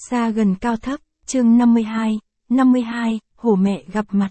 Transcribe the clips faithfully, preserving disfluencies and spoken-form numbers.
Xa gần cao thấp, chương năm mươi hai, năm mươi hai, Hổ mẹ gặp mặt.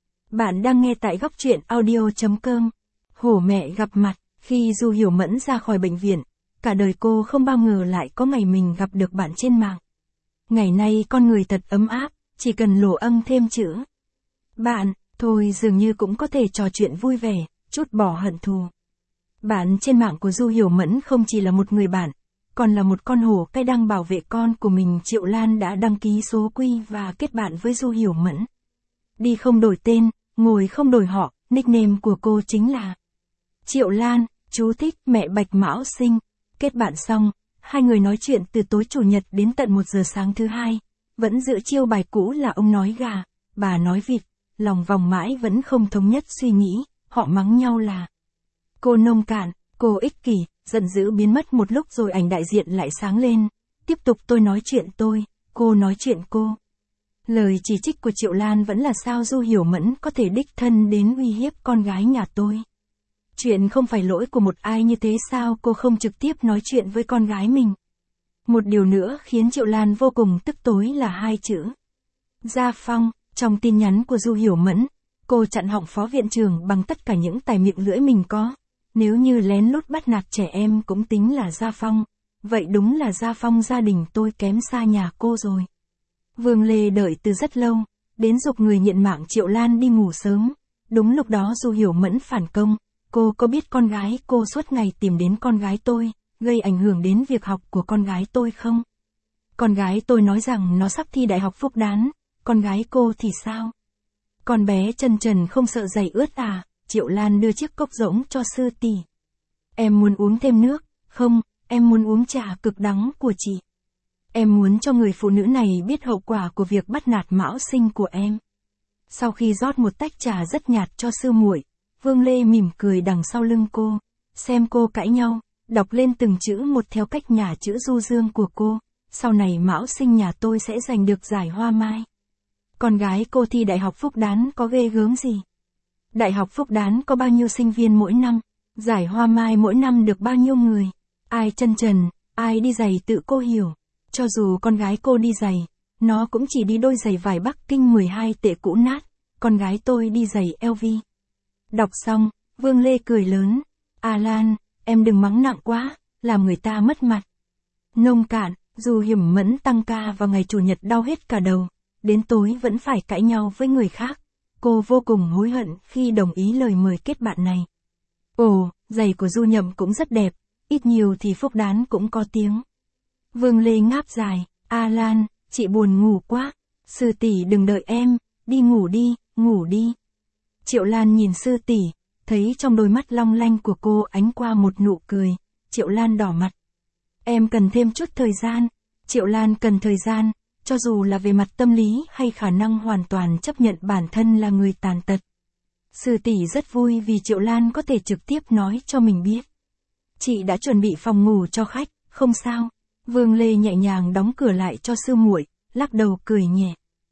Bạn đang nghe tại góc truyện audio.com. Hổ mẹ gặp mặt, khi Du Hiểu Mẫn ra khỏi bệnh viện, cả đời cô không bao ngờ lại có ngày mình gặp được bạn trên mạng. Ngày nay con người thật ấm áp, chỉ cần lồ âm thêm chữ bạn, thôi dường như cũng có thể trò chuyện vui vẻ, trút bỏ hận thù. Bạn trên mạng của Du Hiểu Mẫn không chỉ là một người bạn, còn là một con hổ cái đang bảo vệ con của mình. Triệu Lan đã đăng ký số quy và kết bạn với Du Hiểu Mẫn. Đi không đổi tên, ngồi không đổi họ, nickname của cô chính là Triệu Lan, chú thích mẹ Bạch Mão Sinh. Kết bạn xong, hai người nói chuyện từ tối chủ nhật đến tận một giờ sáng thứ hai, vẫn giữ chiêu bài cũ là ông nói gà, bà nói vịt, lòng vòng mãi vẫn không thống nhất suy nghĩ, họ mắng nhau là cô nông cạn, cô ích kỷ, giận dữ biến mất một lúc rồi ảnh đại diện lại sáng lên, tiếp tục tôi nói chuyện tôi, cô nói chuyện cô. Lời chỉ trích của Triệu Lan vẫn là sao Du Hiểu Mẫn có thể đích thân đến uy hiếp con gái nhà tôi. Chuyện không phải lỗi của một ai như thế sao cô không trực tiếp nói chuyện với con gái mình. Một điều nữa khiến Triệu Lan vô cùng tức tối là hai chữ Gia Phong. Trong tin nhắn của Du Hiểu Mẫn, cô chặn họng phó viện trưởng bằng tất cả những tài miệng lưỡi mình có. Nếu như lén lút bắt nạt trẻ em cũng tính là Gia Phong, vậy đúng là Gia Phong gia đình tôi kém xa nhà cô rồi. Vương Lê đợi từ rất lâu, đến giục người nghiện mạng Triệu Lan đi ngủ sớm. Đúng lúc đó Du Hiểu Mẫn phản công, cô có biết con gái cô suốt ngày tìm đến con gái tôi, gây ảnh hưởng đến việc học của con gái tôi không? Con gái tôi nói rằng nó sắp thi đại học Phúc Đán, con gái cô thì sao? Con bé chân trần không sợ giày ướt à? Triệu Lan đưa chiếc cốc rỗng cho sư tỷ. Em muốn uống thêm nước, không, em muốn uống trà cực đắng của chị. Em muốn cho người phụ nữ này biết hậu quả của việc bắt nạt Mão Sinh của em. Sau khi rót một tách trà rất nhạt cho sư muội, Vương Lê mỉm cười đằng sau lưng cô, xem cô cãi nhau, đọc lên từng chữ một theo cách nhả chữ du dương của cô. Sau này Mão Sinh nhà tôi sẽ giành được giải Hoa Mai. Con gái cô thi đại học Phúc Đán có ghê gớm gì? Đại học Phúc Đán có bao nhiêu sinh viên mỗi năm? Giải Hoa Mai mỗi năm được bao nhiêu người? Ai chân trần, ai đi giày tự cô hiểu. Cho dù con gái cô đi giày, nó cũng chỉ đi đôi giày vải Bắc Kinh mười hai tệ cũ nát, con gái tôi đi giày lờ vê. Đọc xong, Vương Lê cười lớn. À Lan, em đừng mắng nặng quá, làm người ta mất mặt. Nông cạn, Du Hiểu Mẫn tăng ca vào ngày chủ nhật đau hết cả đầu, đến tối vẫn phải cãi nhau với người khác. Cô vô cùng hối hận khi đồng ý lời mời kết bạn này. Ồ, giày của Du Nhậm cũng rất đẹp, ít nhiều thì Phúc Đán cũng có tiếng. Vương Lê ngáp dài, A Lan, chị buồn ngủ quá, sư tỷ đừng đợi em, đi ngủ đi, ngủ đi. Triệu Lan nhìn sư tỷ, thấy trong đôi mắt long lanh của cô ánh qua một nụ cười, Triệu Lan đỏ mặt. Em cần thêm chút thời gian, Triệu Lan cần thời gian, cho dù là về mặt tâm lý hay khả năng hoàn toàn chấp nhận bản thân là người tàn tật. Sư tỷ rất vui vì Triệu Lan có thể trực tiếp nói cho mình biết. Chị đã chuẩn bị phòng ngủ cho khách, không sao. Vương Lê nhẹ nhàng đóng cửa lại cho sư muội, lắc đầu cười nhẹ.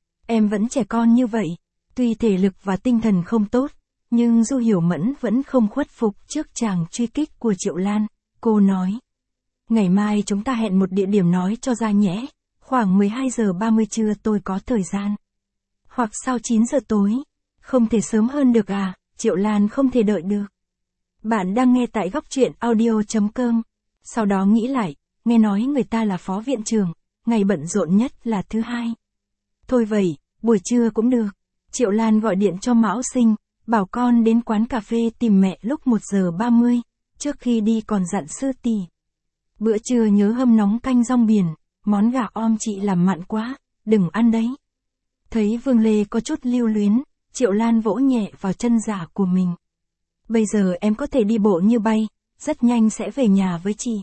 Em vẫn trẻ con như vậy, tuy thể lực và tinh thần không tốt, nhưng Du Hiểu Mẫn vẫn không khuất phục trước tràng truy kích của Triệu Lan. Cô nói, ngày mai chúng ta hẹn một địa điểm nói cho ra nhẽ, khoảng mười hai giờ ba mươi trưa tôi có thời gian. Hoặc sau chín giờ tối, không thể sớm hơn được à? Triệu Lan không thể đợi được. Bạn đang nghe tại góc truyện audio.com. Sau đó nghĩ lại, nghe nói người ta là phó viện trưởng, ngày bận rộn nhất là thứ hai. Thôi vậy, buổi trưa cũng được. Triệu Lan gọi điện cho Mão Sinh, bảo con đến quán cà phê tìm mẹ lúc một giờ ba mươi, trước khi đi còn dặn sư tỷ. Bữa trưa nhớ hâm nóng canh rong biển, món gà om chị làm mặn quá, đừng ăn đấy. Thấy Vương Lê có chút lưu luyến, Triệu Lan vỗ nhẹ vào chân giả của mình. Bây giờ em có thể đi bộ như bay, rất nhanh sẽ về nhà với chị.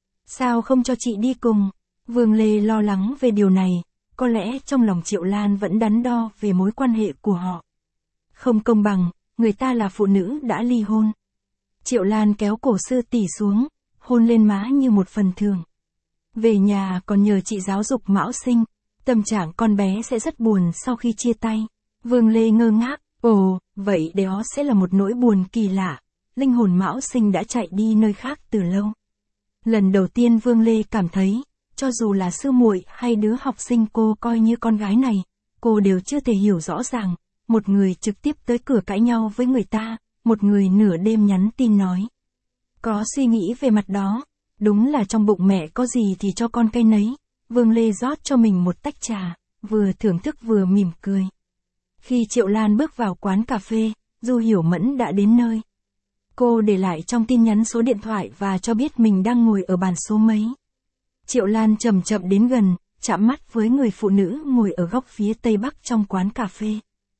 Sao không cho chị đi cùng? Vương Lê lo lắng về điều này, có lẽ trong lòng Triệu Lan vẫn đắn đo về mối quan hệ của họ. Không công bằng, người ta là phụ nữ đã ly hôn. Triệu Lan kéo cổ sư tỷ xuống, hôn lên má như một phần thưởng. Về nhà còn nhờ chị giáo dục Mão Sinh, tâm trạng con bé sẽ rất buồn sau khi chia tay. Vương Lê ngơ ngác, ồ, vậy đó sẽ là một nỗi buồn kỳ lạ. Linh hồn Mão Sinh đã chạy đi nơi khác từ lâu. Lần đầu tiên Vương Lê cảm thấy, cho dù là sư muội hay đứa học sinh cô coi như con gái này, cô đều chưa thể hiểu rõ ràng, một người trực tiếp tới cửa cãi nhau với người ta, một người nửa đêm nhắn tin nói. Có suy nghĩ về mặt đó, đúng là trong bụng mẹ có gì thì cho con cây nấy, Vương Lê rót cho mình một tách trà, vừa thưởng thức vừa mỉm cười. Khi Triệu Lan bước vào quán cà phê, Du Hiểu Mẫn đã đến nơi. Cô để lại trong tin nhắn số điện thoại và cho biết mình đang ngồi ở bàn số mấy. Triệu Lan chậm chậm đến gần, chạm mắt với người phụ nữ ngồi ở góc phía tây bắc trong quán cà phê.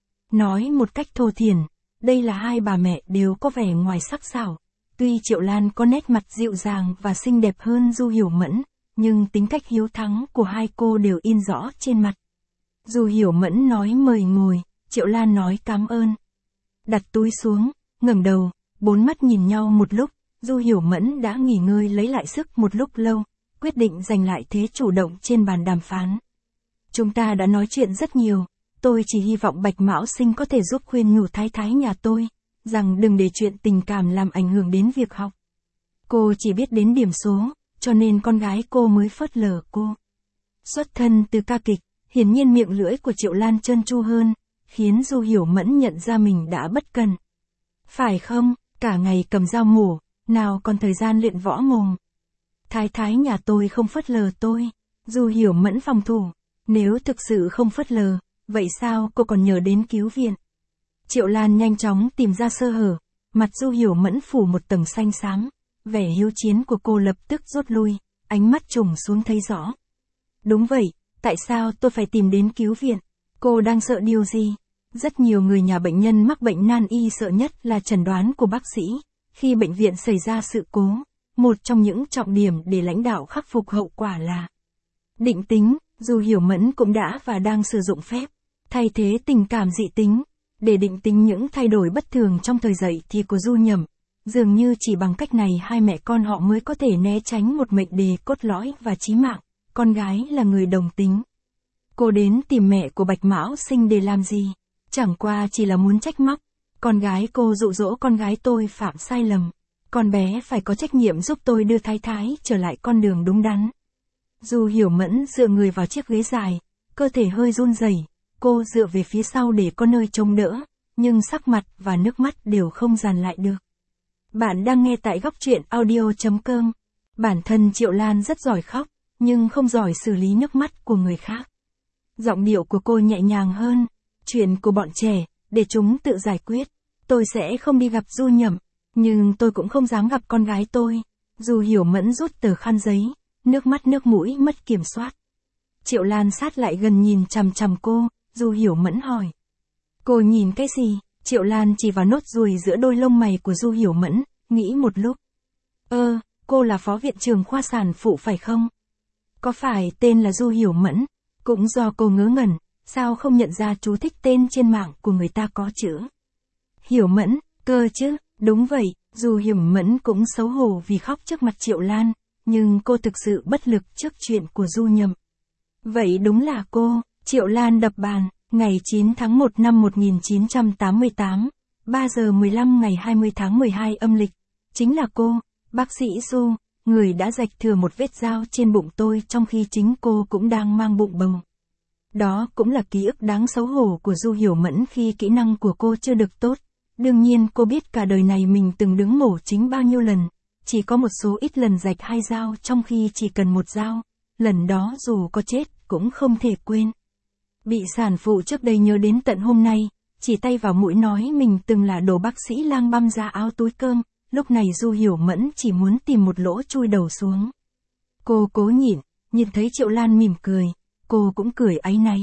Nói một cách thô thiển, đây là hai bà mẹ đều có vẻ ngoài sắc sảo. Tuy Triệu Lan có nét mặt dịu dàng và xinh đẹp hơn Du Hiểu Mẫn, nhưng tính cách hiếu thắng của hai cô đều in rõ trên mặt. Du Hiểu Mẫn nói mời ngồi, Triệu Lan nói cảm ơn. Đặt túi xuống, ngẩng đầu, bốn mắt nhìn nhau một lúc, Du Hiểu Mẫn đã nghỉ ngơi lấy lại sức một lúc lâu, quyết định giành lại thế chủ động trên bàn đàm phán. Chúng ta đã nói chuyện rất nhiều, tôi chỉ hy vọng Bạch Mão Sinh có thể giúp khuyên nhủ thái thái nhà tôi, rằng đừng để chuyện tình cảm làm ảnh hưởng đến việc học. Cô chỉ biết đến điểm số, cho nên con gái cô mới phớt lờ cô. Xuất thân từ ca kịch, hiển nhiên miệng lưỡi của Triệu Lan trơn tru hơn, khiến Du Hiểu Mẫn nhận ra mình đã bất cần. Phải không, cả ngày cầm dao mổ, nào còn thời gian luyện võ mồm. Thái thái nhà tôi không phớt lờ tôi, Du Hiểu Mẫn phòng thủ, nếu thực sự không phớt lờ, vậy sao cô còn nhờ đến cứu viện? Triệu Lan nhanh chóng tìm ra sơ hở, mặt Du Hiểu Mẫn phủ một tầng xanh xám, vẻ hiếu chiến của cô lập tức rút lui, ánh mắt trùng xuống thấy rõ. Đúng vậy, tại sao tôi phải tìm đến cứu viện? Cô đang sợ điều gì? Rất nhiều người nhà bệnh nhân mắc bệnh nan y sợ nhất là chẩn đoán của bác sĩ. Khi bệnh viện xảy ra sự cố, một trong những trọng điểm để lãnh đạo khắc phục hậu quả là định tính. Du Hiểu Mẫn cũng đã và đang sử dụng phép thay thế tình cảm dị tính để định tính những thay đổi bất thường trong thời dậy thì của Du Nhậm. Dường như chỉ bằng cách này hai mẹ con họ mới có thể né tránh một mệnh đề cốt lõi và chí mạng, con gái là người đồng tính. Cô đến tìm mẹ của Bạch Mão Sinh để làm gì? Chẳng qua chỉ là muốn trách móc. Con gái cô dụ dỗ con gái tôi phạm sai lầm. Con bé phải có trách nhiệm giúp tôi đưa thái thái trở lại con đường đúng đắn. Du Hiểu Mẫn dựa người vào chiếc ghế dài, cơ thể hơi run rẩy, cô dựa về phía sau để có nơi trông đỡ, nhưng sắc mặt và nước mắt đều không dàn lại được. Bạn đang nghe tại góc truyện audio chấm com. Bản thân Triệu Lan rất giỏi khóc, nhưng không giỏi xử lý nước mắt của người khác. Giọng điệu của cô nhẹ nhàng hơn, chuyện của bọn trẻ, để chúng tự giải quyết. Tôi sẽ không đi gặp Du Nhậm, nhưng tôi cũng không dám gặp con gái tôi. Du Hiểu Mẫn rút tờ khăn giấy, nước mắt nước mũi mất kiểm soát. Triệu Lan sát lại gần nhìn chằm chằm cô, Du Hiểu Mẫn hỏi. Cô nhìn cái gì? Triệu Lan chỉ vào nốt ruồi giữa đôi lông mày của Du Hiểu Mẫn, nghĩ một lúc. Ơ, cô là phó viện trưởng khoa sản phụ phải không? Có phải tên là Du Hiểu Mẫn? Cũng do cô ngớ ngẩn, sao không nhận ra chú thích tên trên mạng của người ta có chữ Hiểu Mẫn, cơ chứ, đúng vậy. Du Hiểu Mẫn cũng xấu hổ vì khóc trước mặt Triệu Lan, nhưng cô thực sự bất lực trước chuyện của Du Nhậm. Vậy đúng là cô. Triệu Lan đập bàn, ngày chín tháng một năm một nghìn chín trăm tám mươi tám, ba giờ mười lăm ngày hai mươi tháng mười hai âm lịch. Chính là cô, bác sĩ Du, người đã rạch thừa một vết dao trên bụng tôi trong khi chính cô cũng đang mang bụng bầu. Đó cũng là ký ức đáng xấu hổ của Du Hiểu Mẫn khi kỹ năng của cô chưa được tốt. Đương nhiên cô biết cả đời này mình từng đứng mổ chính bao nhiêu lần, chỉ có một số ít lần rạch hai dao trong khi chỉ cần một dao. Lần đó dù có chết cũng không thể quên. Bị sản phụ trước đây nhớ đến tận hôm nay, chỉ tay vào mũi nói mình từng là đồ bác sĩ lang băm ra áo túi cơm, lúc này Du Hiểu Mẫn chỉ muốn tìm một lỗ chui đầu xuống. Cô cố nhịn, nhìn thấy Triệu Lan mỉm cười, cô cũng cười áy náy.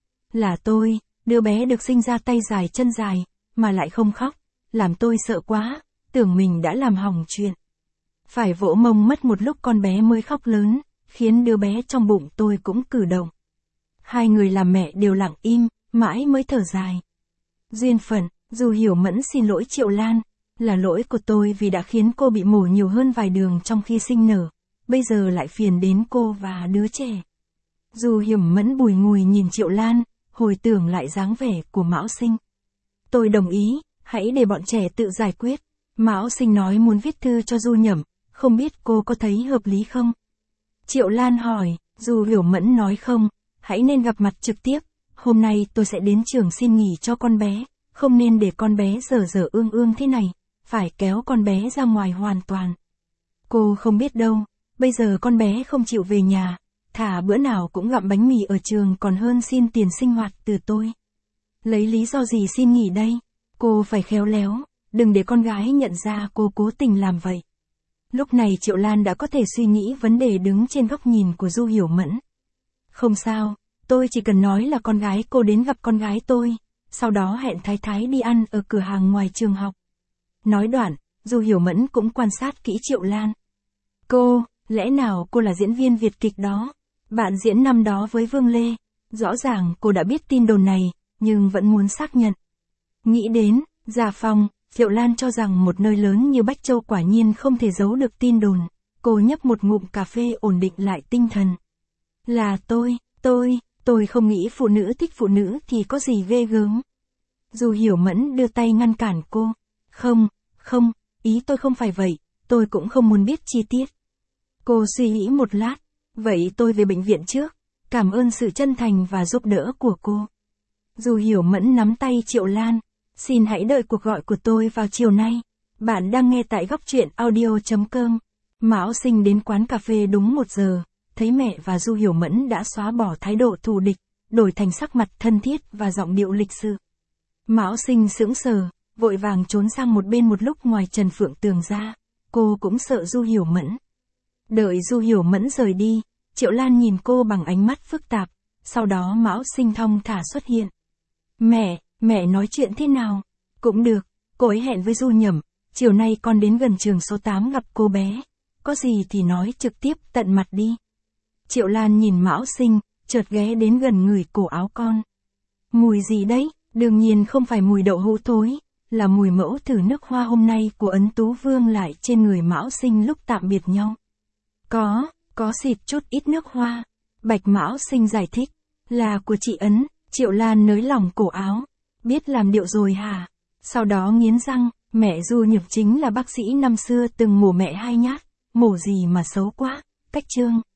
Là tôi, đứa bé được sinh ra tay dài chân dài, mà lại không khóc, làm tôi sợ quá, tưởng mình đã làm hỏng chuyện. Phải vỗ mông mất một lúc con bé mới khóc lớn, khiến đứa bé trong bụng tôi cũng cử động. Hai người làm mẹ đều lặng im, mãi mới thở dài. Duyên phận, Du Hiểu Mẫn xin lỗi Triệu Lan, là lỗi của tôi vì đã khiến cô bị mổ nhiều hơn vài đường trong khi sinh nở, bây giờ lại phiền đến cô và đứa trẻ. Du Hiểu Mẫn bùi ngùi nhìn Triệu Lan, hồi tưởng lại dáng vẻ của Mão Sinh. Tôi đồng ý, hãy để bọn trẻ tự giải quyết. Mão Sinh nói muốn viết thư cho Du Nhậm, không biết cô có thấy hợp lý không? Triệu Lan hỏi, Du Hiểu Mẫn nói không, hãy nên gặp mặt trực tiếp, hôm nay tôi sẽ đến trường xin nghỉ cho con bé, không nên để con bé dở dở ương ương thế này, phải kéo con bé ra ngoài hoàn toàn. Cô không biết đâu, bây giờ con bé không chịu về nhà, thả bữa nào cũng gặm bánh mì ở trường còn hơn xin tiền sinh hoạt từ tôi. Lấy lý do gì xin nghỉ đây? Cô phải khéo léo, đừng để con gái nhận ra cô cố tình làm vậy. Lúc này Triệu Lan đã có thể suy nghĩ vấn đề đứng trên góc nhìn của Du Hiểu Mẫn. Không sao, tôi chỉ cần nói là con gái cô đến gặp con gái tôi, sau đó hẹn Thái Thái đi ăn ở cửa hàng ngoài trường học. Nói đoạn, Du Hiểu Mẫn cũng quan sát kỹ Triệu Lan. Cô, lẽ nào cô là diễn viên Việt kịch đó? Bạn diễn năm đó với Vương Lê. Rõ ràng cô đã biết tin đồn này, nhưng vẫn muốn xác nhận. Nghĩ đến, Gia Phong, Triệu Lan cho rằng một nơi lớn như Bách Châu quả nhiên không thể giấu được tin đồn. Cô nhấp một ngụm cà phê ổn định lại tinh thần. Là tôi, tôi, tôi không nghĩ phụ nữ thích phụ nữ thì có gì ghê gớm. Du Hiểu Mẫn đưa tay ngăn cản cô. Không, không, ý tôi không phải vậy, tôi cũng không muốn biết chi tiết. Cô suy nghĩ một lát, vậy tôi về bệnh viện trước, cảm ơn sự chân thành và giúp đỡ của cô. Du Hiểu Mẫn nắm tay Triệu Lan, xin hãy đợi cuộc gọi của tôi vào chiều nay. Bạn đang nghe tại góc truyện audio chấm com. Mão Sinh đến quán cà phê đúng một giờ, thấy mẹ và Du Hiểu Mẫn đã xóa bỏ thái độ thù địch, đổi thành sắc mặt thân thiết và giọng điệu lịch sự. Mão Sinh sững sờ, vội vàng trốn sang một bên một lúc ngoài Trần Phượng Tường ra, cô cũng sợ Du Hiểu Mẫn. Đợi Du Hiểu Mẫn rời đi, Triệu Lan nhìn cô bằng ánh mắt phức tạp, sau đó Mão Sinh thong thả xuất hiện. Mẹ, mẹ nói chuyện thế nào? Cũng được, cô ấy hẹn với Du Nhẩm, chiều nay con đến gần trường số tám gặp cô bé. Có gì thì nói trực tiếp tận mặt đi. Triệu Lan nhìn Mão Sinh, chợt ghé đến gần người cổ áo con. Mùi gì đấy? Đương nhiên không phải mùi đậu hũ thối, là mùi mẫu thử nước hoa hôm nay của Ấn Tú Vương lại trên người Mão Sinh lúc tạm biệt nhau. Có, có xịt chút ít nước hoa. Bạch Mão Sinh giải thích, là của chị Ấn. Triệu Lan nới lỏng cổ áo. Biết làm điệu rồi hả? Sau đó nghiến răng, mẹ Du Nhược chính là bác sĩ năm xưa từng mổ mẹ hai nhát, mổ gì mà xấu quá, cách trương.